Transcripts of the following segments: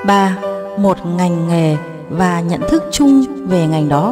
3. Một ngành nghề và nhận thức chung về ngành đó.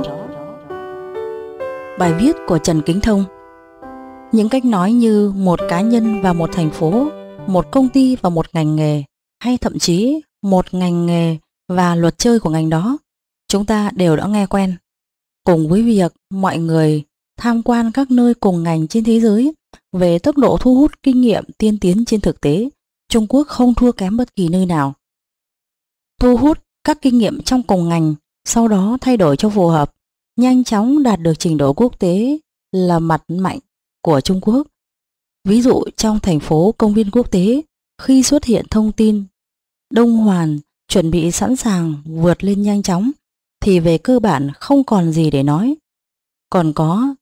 Bài viết của Trần Kính Thông. Những cách nói như một cá nhân và một thành phố, một công ty và một ngành nghề, hay thậm chí một ngành nghề và luật chơi của ngành đó, chúng ta đều đã nghe quen. Cùng với việc mọi người tham quan các nơi cùng ngành trên thế giới, về tốc độ thu hút kinh nghiệm tiên tiến trên thực tế, Trung Quốc không thua kém bất kỳ nơi nào. Thu hút các kinh nghiệm trong cùng ngành, sau đó thay đổi cho phù hợp, nhanh chóng đạt được trình độ quốc tế là mặt mạnh của Trung Quốc. Ví dụ trong thành phố công viên quốc tế, khi xuất hiện thông tin Đông Hoàn chuẩn bị sẵn sàng vượt lên nhanh chóng, thì về cơ bản không còn gì để nói. Còn có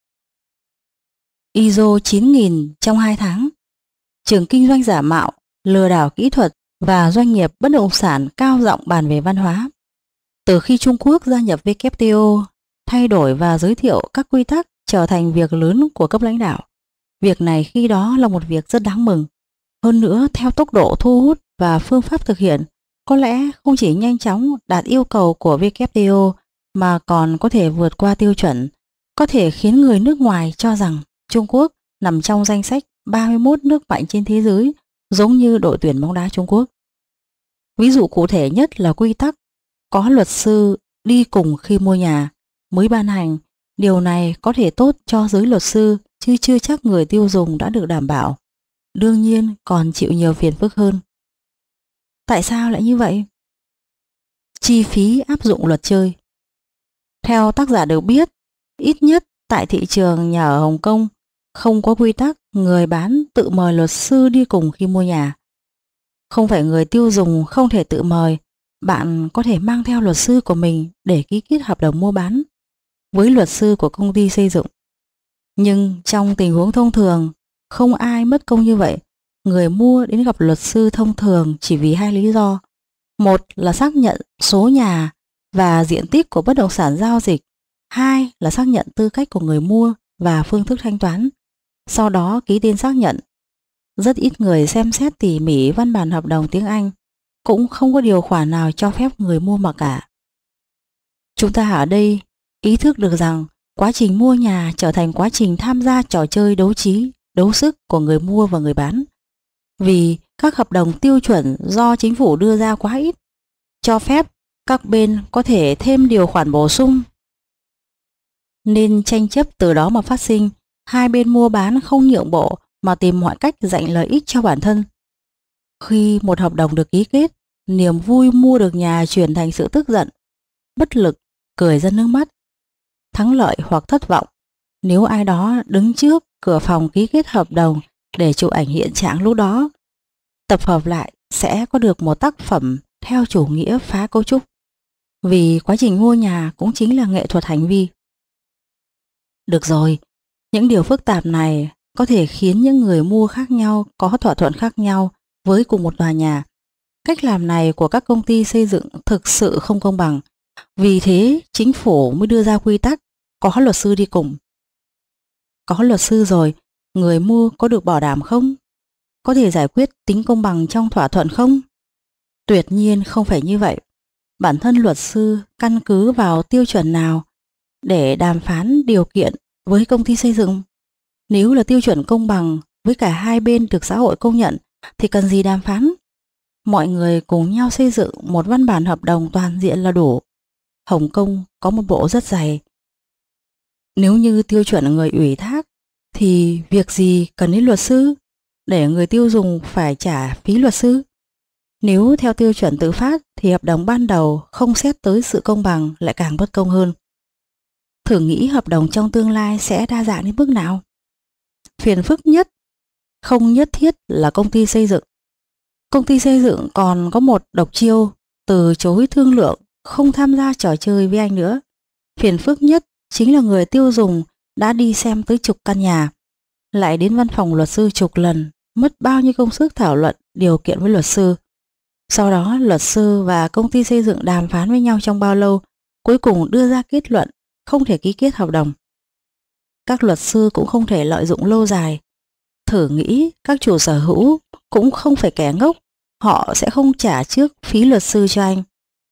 ISO 9000 trong 2 tháng, trường kinh doanh giả mạo, lừa đảo kỹ thuật và doanh nghiệp bất động sản cao giọng bàn về văn hóa. Từ khi Trung Quốc gia nhập WTO, thay đổi và giới thiệu các quy tắc trở thành việc lớn của cấp lãnh đạo. Việc này khi đó là một việc rất đáng mừng. Hơn nữa, theo tốc độ thu hút và phương pháp thực hiện, có lẽ không chỉ nhanh chóng đạt yêu cầu của WTO mà còn có thể vượt qua tiêu chuẩn, có thể khiến người nước ngoài cho rằng Trung Quốc nằm trong danh sách 31 nước mạnh trên thế giới, giống như đội tuyển bóng đá Trung Quốc. Ví dụ cụ thể nhất là quy tắc có luật sư đi cùng khi mua nhà mới ban hành. Điều này có thể tốt cho giới luật sư, chứ chưa chắc người tiêu dùng đã được đảm bảo. Đương nhiên còn chịu nhiều phiền phức hơn. Tại sao lại như vậy? Chi phí áp dụng luật chơi. Theo tác giả được biết, ít nhất tại thị trường nhà ở Hồng Kông không có quy tắc người bán tự mời luật sư đi cùng khi mua nhà. Không phải người tiêu dùng không thể tự mời, bạn có thể mang theo luật sư của mình để ký kết hợp đồng mua bán với luật sư của công ty xây dựng. Nhưng trong tình huống thông thường, không ai mất công như vậy. Người mua đến gặp luật sư thông thường chỉ vì 2 lý do. Một là xác nhận số nhà và diện tích của bất động sản giao dịch. 2 là xác nhận tư cách của người mua và phương thức thanh toán. Sau đó ký tên xác nhận. Rất ít người xem xét tỉ mỉ văn bản hợp đồng tiếng Anh, cũng không có điều khoản nào cho phép người mua mặc cả. Chúng ta ở đây ý thức được rằng quá trình mua nhà trở thành quá trình tham gia trò chơi đấu trí, đấu sức của người mua và người bán. Vì các hợp đồng tiêu chuẩn do chính phủ đưa ra quá ít, cho phép các bên có thể thêm điều khoản bổ sung, nên tranh chấp từ đó mà phát sinh. Hai bên mua bán không nhượng bộ mà tìm mọi cách giành lợi ích cho bản thân. Khi một hợp đồng được ký kết, niềm vui mua được nhà chuyển thành sự tức giận, bất lực, cười ra nước mắt, thắng lợi hoặc thất vọng. Nếu ai đó đứng trước cửa phòng ký kết hợp đồng để chụp ảnh hiện trạng lúc đó, tập hợp lại sẽ có được một tác phẩm theo chủ nghĩa phá cấu trúc. Vì quá trình mua nhà cũng chính là nghệ thuật hành vi. Được rồi, những điều phức tạp này có thể khiến những người mua khác nhau có thỏa thuận khác nhau với cùng một tòa nhà. Cách làm này của các công ty xây dựng thực sự không công bằng. Vì thế, chính phủ mới đưa ra quy tắc có luật sư đi cùng. Có luật sư rồi, người mua có được bảo đảm không? Có thể giải quyết tính công bằng trong thỏa thuận không? Tuyệt nhiên không phải như vậy. Bản thân luật sư căn cứ vào tiêu chuẩn nào để đàm phán điều kiện với công ty xây dựng? Nếu là tiêu chuẩn công bằng với cả hai bên được xã hội công nhận thì cần gì đàm phán? Mọi người cùng nhau xây dựng một văn bản hợp đồng toàn diện là đủ. Hồng Kông có một bộ rất dày. Nếu như tiêu chuẩn người ủy thác thì việc gì cần đến luật sư để người tiêu dùng phải trả phí luật sư? Nếu theo tiêu chuẩn tự phát thì hợp đồng ban đầu không xét tới sự công bằng lại càng bất công hơn. Thử nghĩ hợp đồng trong tương lai sẽ đa dạng đến mức nào? Phiền phức nhất không nhất thiết là công ty xây dựng. Công ty xây dựng còn có một độc chiêu từ chối thương lượng, không tham gia trò chơi với anh nữa. Phiền phức nhất chính là người tiêu dùng đã đi xem tới chục căn nhà, lại đến văn phòng luật sư chục lần, mất bao nhiêu công sức thảo luận điều kiện với luật sư. Sau đó luật sư và công ty xây dựng đàm phán với nhau trong bao lâu, cuối cùng đưa ra kết luận không thể ký kết hợp đồng. Các luật sư cũng không thể lợi dụng lâu dài. Thử nghĩ các chủ sở hữu cũng không phải kẻ ngốc, họ sẽ không trả trước phí luật sư cho anh.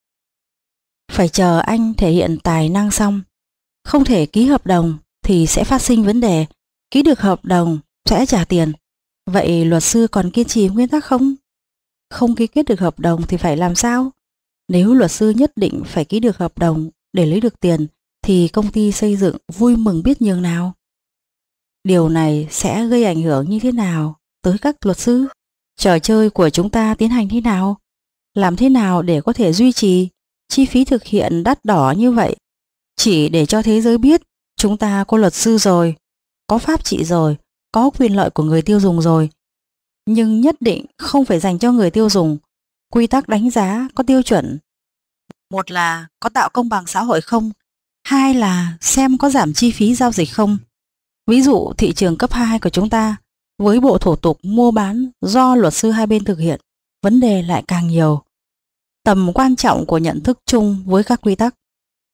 Phải chờ anh thể hiện tài năng xong. Không thể ký hợp đồng thì sẽ phát sinh vấn đề. Ký được hợp đồng sẽ trả tiền. Vậy luật sư còn kiên trì nguyên tắc không? Không ký kết được hợp đồng thì phải làm sao? Nếu luật sư nhất định phải ký được hợp đồng để lấy được tiền thì công ty xây dựng vui mừng biết nhường nào. Điều này sẽ gây ảnh hưởng như thế nào tới các luật sư? Trò chơi của chúng ta tiến hành thế nào? Làm thế nào để có thể duy trì chi phí thực hiện đắt đỏ như vậy? Chỉ để cho thế giới biết chúng ta có luật sư rồi, có pháp trị rồi, có quyền lợi của người tiêu dùng rồi. Nhưng nhất định không phải dành cho người tiêu dùng. Quy tắc đánh giá có tiêu chuẩn. Một là có tạo công bằng xã hội không? Hai là xem có giảm chi phí giao dịch không? Ví dụ thị trường cấp 2 của chúng ta với bộ thủ tục mua bán do luật sư hai bên thực hiện, vấn đề lại càng nhiều. Tầm quan trọng của nhận thức chung với các quy tắc.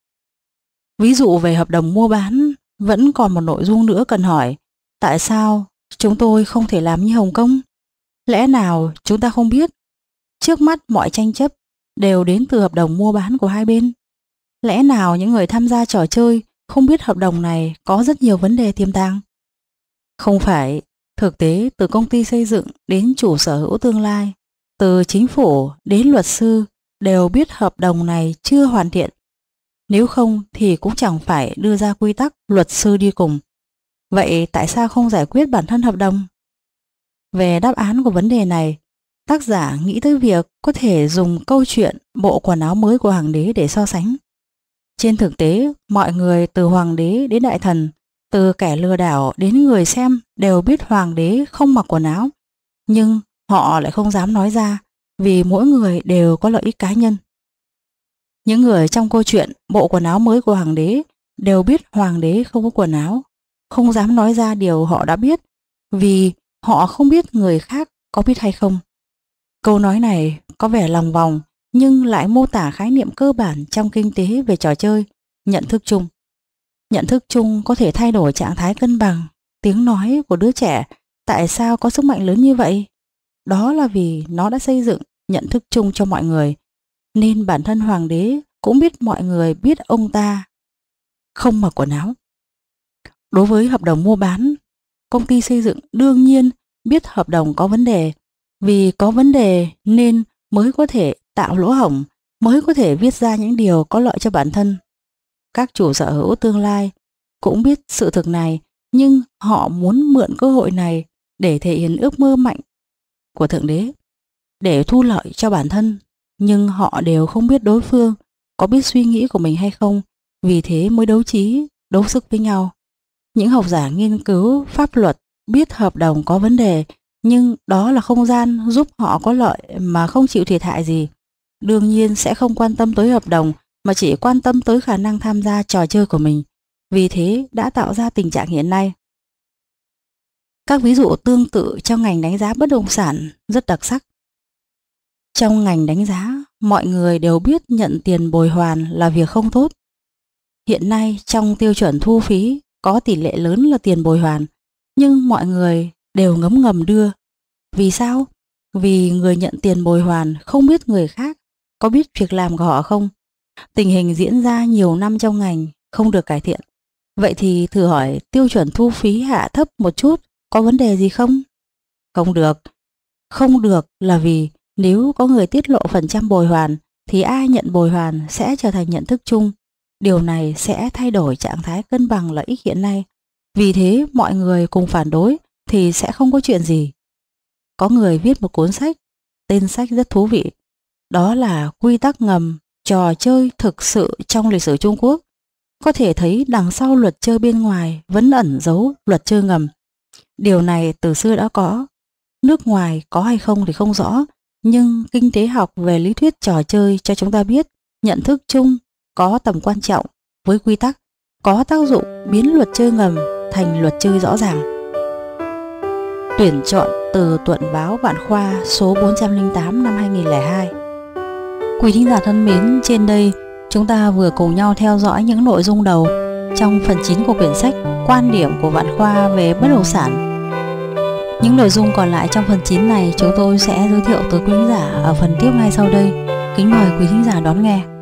Ví dụ về hợp đồng mua bán, vẫn còn một nội dung nữa cần hỏi. Tại sao chúng tôi không thể làm như Hồng Kông? Lẽ nào chúng ta không biết? Trước mắt mọi tranh chấp đều đến từ hợp đồng mua bán của hai bên. Lẽ nào những người tham gia trò chơi không biết hợp đồng này có rất nhiều vấn đề tiềm tàng? Không phải, thực tế từ công ty xây dựng đến chủ sở hữu tương lai, từ chính phủ đến luật sư đều biết hợp đồng này chưa hoàn thiện. Nếu không thì cũng chẳng phải đưa ra quy tắc luật sư đi cùng. Vậy tại sao không giải quyết bản thân hợp đồng? Về đáp án của vấn đề này, tác giả nghĩ tới việc có thể dùng câu chuyện bộ quần áo mới của hoàng đế để so sánh. Trên thực tế, mọi người từ hoàng đế đến đại thần, từ kẻ lừa đảo đến người xem đều biết hoàng đế không mặc quần áo, nhưng họ lại không dám nói ra vì mỗi người đều có lợi ích cá nhân. Những người trong câu chuyện bộ quần áo mới của hoàng đế đều biết hoàng đế không có quần áo, không dám nói ra điều họ đã biết vì họ không biết người khác có biết hay không. Câu nói này có vẻ lòng vòng nhưng lại mô tả khái niệm cơ bản trong kinh tế về trò chơi, nhận thức chung. Nhận thức chung có thể thay đổi trạng thái cân bằng, tiếng nói của đứa trẻ tại sao có sức mạnh lớn như vậy? Đó là vì nó đã xây dựng nhận thức chung cho mọi người, nên bản thân hoàng đế cũng biết mọi người biết ông ta không mặc quần áo. Đối với hợp đồng mua bán, công ty xây dựng đương nhiên biết hợp đồng có vấn đề, vì có vấn đề nên mới có thể tạo lỗ hổng, mới có thể viết ra những điều có lợi cho bản thân. Các chủ sở hữu tương lai cũng biết sự thực này, nhưng họ muốn mượn cơ hội này để thể hiện ước mơ mạnh của Thượng Đế, để thu lợi cho bản thân, nhưng họ đều không biết đối phương có biết suy nghĩ của mình hay không, vì thế mới đấu trí, đấu sức với nhau. Những học giả nghiên cứu pháp luật biết hợp đồng có vấn đề, nhưng đó là không gian giúp họ có lợi mà không chịu thiệt hại gì. Đương nhiên sẽ không quan tâm tới hợp đồng mà chỉ quan tâm tới khả năng tham gia trò chơi của mình. Vì thế đã tạo ra tình trạng hiện nay. Các ví dụ tương tự trong ngành đánh giá bất động sản rất đặc sắc. Trong ngành đánh giá, mọi người đều biết nhận tiền bồi hoàn là việc không tốt. Hiện nay trong tiêu chuẩn thu phí có tỷ lệ lớn là tiền bồi hoàn, nhưng mọi người đều ngấm ngầm đưa. Vì sao? Vì người nhận tiền bồi hoàn không biết người khác có biết việc làm của họ không. Tình hình diễn ra nhiều năm trong ngành không được cải thiện. Vậy thì thử hỏi tiêu chuẩn thu phí hạ thấp một chút có vấn đề gì không? Không được. Không được là vì nếu có người tiết lộ phần trăm bồi hoàn thì ai nhận bồi hoàn sẽ trở thành nhận thức chung. Điều này sẽ thay đổi trạng thái cân bằng lợi ích hiện nay. Vì thế mọi người cùng phản đối thì sẽ không có chuyện gì. Có người viết một cuốn sách, tên sách rất thú vị. Đó là Quy tắc ngầm, trò chơi thực sự trong lịch sử Trung Quốc. Có thể thấy đằng sau luật chơi bên ngoài vẫn ẩn giấu luật chơi ngầm. Điều này từ xưa đã có. Nước ngoài có hay không thì không rõ, nhưng kinh tế học về lý thuyết trò chơi cho chúng ta biết nhận thức chung có tầm quan trọng với quy tắc, có tác dụng biến luật chơi ngầm thành luật chơi rõ ràng. Tuyển chọn từ Tuần báo Vạn Khoa số 408 năm 2002. Quý thính giả thân mến, trên đây chúng ta vừa cùng nhau theo dõi những nội dung đầu trong phần 9 của quyển sách Quan điểm của Vạn Khoa về bất động sản. Những nội dung còn lại trong phần 9 này chúng tôi sẽ giới thiệu tới quý thính giả ở phần tiếp ngay sau đây. Kính mời quý thính giả đón nghe.